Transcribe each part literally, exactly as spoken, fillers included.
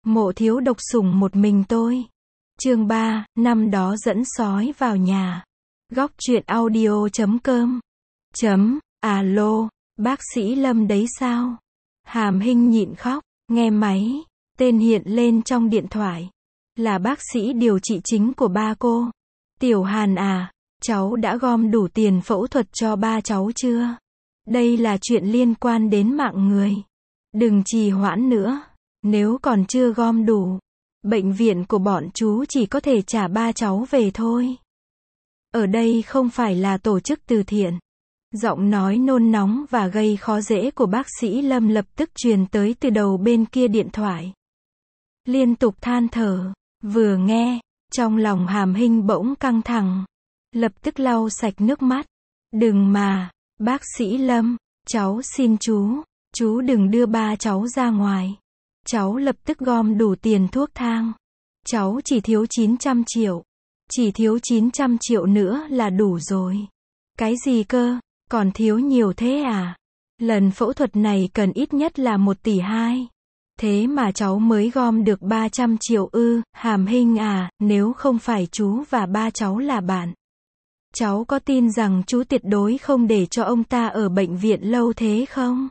Mộ thiếu độc sủng một mình tôi. Chương ba, năm đó dẫn sói vào nhà. Góc truyện audio chấm com. Chấm, alo, bác sĩ Lâm đấy sao? Hàm Hinh nhịn khóc, nghe máy, tên hiện lên trong điện thoại. Là bác sĩ điều trị chính của ba cô. Tiểu Hàn à, cháu đã gom đủ tiền phẫu thuật cho ba cháu chưa? Đây là chuyện liên quan đến mạng người. Đừng trì hoãn nữa. Nếu còn chưa gom đủ, bệnh viện của bọn chú chỉ có thể trả ba cháu về thôi. Ở đây không phải là tổ chức từ thiện. Giọng nói nôn nóng và gây khó dễ của bác sĩ Lâm lập tức truyền tới từ đầu bên kia điện thoại. Liên tục than thở, vừa nghe, trong lòng Hàm Hinh bỗng căng thẳng. Lập tức lau sạch nước mắt. Đừng mà, bác sĩ Lâm, cháu xin chú, chú đừng đưa ba cháu ra ngoài. Cháu lập tức gom đủ tiền thuốc thang. Cháu chỉ thiếu chín trăm triệu. Chỉ thiếu chín trăm triệu nữa là đủ rồi. Cái gì cơ? Còn thiếu nhiều thế à? Lần phẫu thuật này cần ít nhất là một tỷ hai. Thế mà cháu mới gom được ba trăm triệu ư? Hàm Hinh à, nếu không phải chú và ba cháu là bạn, cháu có tin rằng chú tuyệt đối không để cho ông ta ở bệnh viện lâu thế không?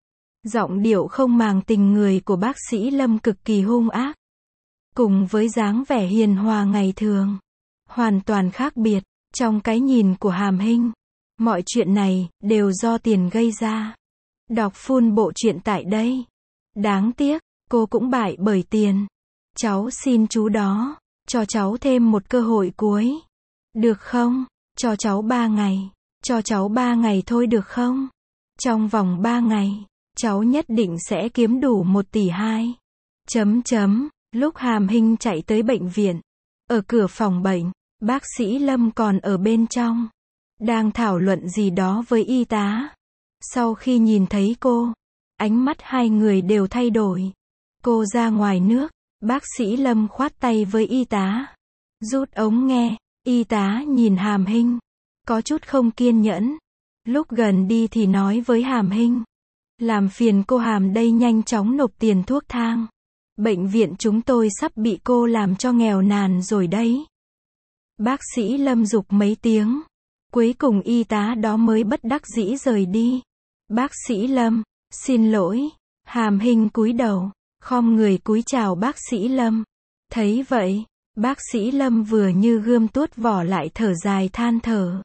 Giọng điệu không màng tình người của bác sĩ Lâm cực kỳ hung ác. Cùng với dáng vẻ hiền hòa ngày thường, hoàn toàn khác biệt. Trong cái nhìn của Hàm Hinh, mọi chuyện này đều do tiền gây ra. Đọc full bộ truyện tại đây. Đáng tiếc, cô cũng bại bởi tiền. Cháu xin chú đó, cho cháu thêm một cơ hội cuối. Được không? Cho cháu ba ngày. Cho cháu ba ngày thôi được không? Trong vòng ba ngày, cháu nhất định sẽ kiếm đủ một tỷ hai. Chấm chấm, lúc Hàm Hinh chạy tới bệnh viện, ở cửa phòng bệnh, bác sĩ Lâm còn ở bên trong, đang thảo luận gì đó với y tá. Sau khi nhìn thấy cô, ánh mắt hai người đều thay đổi. Cô ra ngoài nước, bác sĩ Lâm khoát tay với y tá. Rút ống nghe, y tá nhìn Hàm Hinh, có chút không kiên nhẫn. Lúc gần đi thì nói với Hàm Hinh. Làm phiền cô Hàm đây nhanh chóng nộp tiền thuốc thang. Bệnh viện chúng tôi sắp bị cô làm cho nghèo nàn rồi đấy. Bác sĩ Lâm giục mấy tiếng. Cuối cùng y tá đó mới bất đắc dĩ rời đi. Bác sĩ Lâm, xin lỗi. Hàm Hinh cúi đầu, khom người cúi chào bác sĩ Lâm. Thấy vậy, bác sĩ Lâm vừa như gươm tuốt vỏ lại thở dài than thở.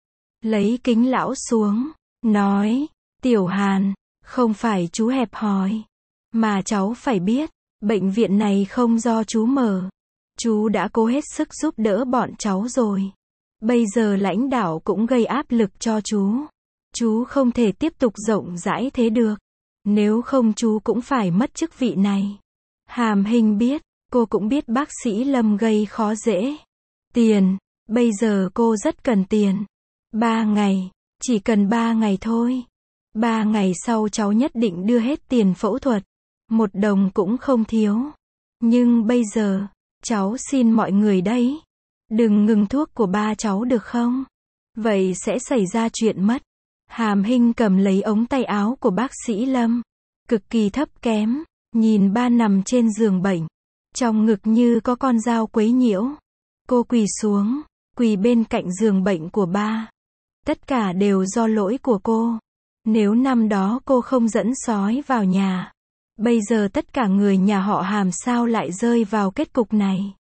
Lấy kính lão xuống, nói, Tiểu Hàn, không phải chú hẹp hòi, mà cháu phải biết, bệnh viện này không do chú mở. Chú đã cố hết sức giúp đỡ bọn cháu rồi. Bây giờ lãnh đạo cũng gây áp lực cho chú. Chú không thể tiếp tục rộng rãi thế được. Nếu không chú cũng phải mất chức vị này. Hàm Hinh biết, cô cũng biết bác sĩ Lâm gây khó dễ. Tiền, bây giờ cô rất cần tiền. Ba ngày, chỉ cần ba ngày thôi. Ba ngày sau cháu nhất định đưa hết tiền phẫu thuật. Một đồng cũng không thiếu. Nhưng bây giờ, cháu xin mọi người đấy. Đừng ngừng thuốc của ba cháu được không? Vậy sẽ xảy ra chuyện mất. Hàm Hinh cầm lấy ống tay áo của bác sĩ Lâm. Cực kỳ thấp kém. Nhìn ba nằm trên giường bệnh. Trong ngực như có con dao quấy nhiễu. Cô quỳ xuống. Quỳ bên cạnh giường bệnh của ba. Tất cả đều do lỗi của cô. Nếu năm đó cô không dẫn sói vào nhà, bây giờ tất cả người nhà họ Hàm sao lại rơi vào kết cục này.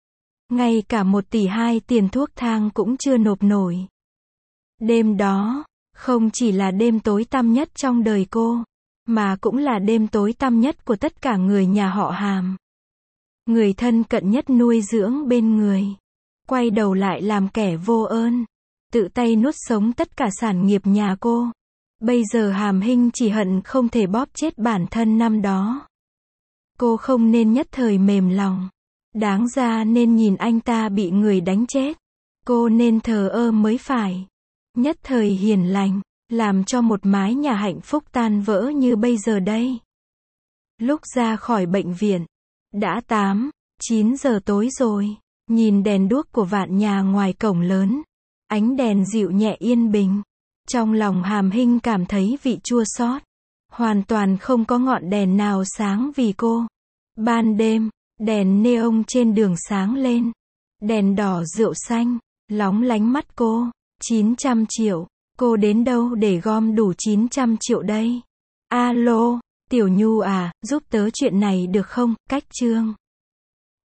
Ngay cả một tỷ hai tiền thuốc thang cũng chưa nộp nổi. Đêm đó, không chỉ là đêm tối tăm nhất trong đời cô, mà cũng là đêm tối tăm nhất của tất cả người nhà họ Hàm. Người thân cận nhất nuôi dưỡng bên người, quay đầu lại làm kẻ vô ơn, tự tay nuốt sống tất cả sản nghiệp nhà cô. Bây giờ Hàm Hinh chỉ hận không thể bóp chết bản thân năm đó. Cô không nên nhất thời mềm lòng. Đáng ra nên nhìn anh ta bị người đánh chết. Cô nên thờ ơ mới phải. Nhất thời hiền lành, làm cho một mái nhà hạnh phúc tan vỡ như bây giờ đây. Lúc ra khỏi bệnh viện, đã tám, chín giờ tối rồi. Nhìn đèn đuốc của vạn nhà ngoài cổng lớn. Ánh đèn dịu nhẹ yên bình. Trong lòng Hàm Hinh cảm thấy vị chua xót. Hoàn toàn không có ngọn đèn nào sáng vì cô. Ban đêm, đèn neon trên đường sáng lên. Đèn đỏ rượu xanh, lóng lánh mắt cô. chín trăm triệu. Cô đến đâu để gom đủ chín trăm triệu đây? Alo, Tiểu Nhu à, giúp tớ chuyện này được không? Cách chương.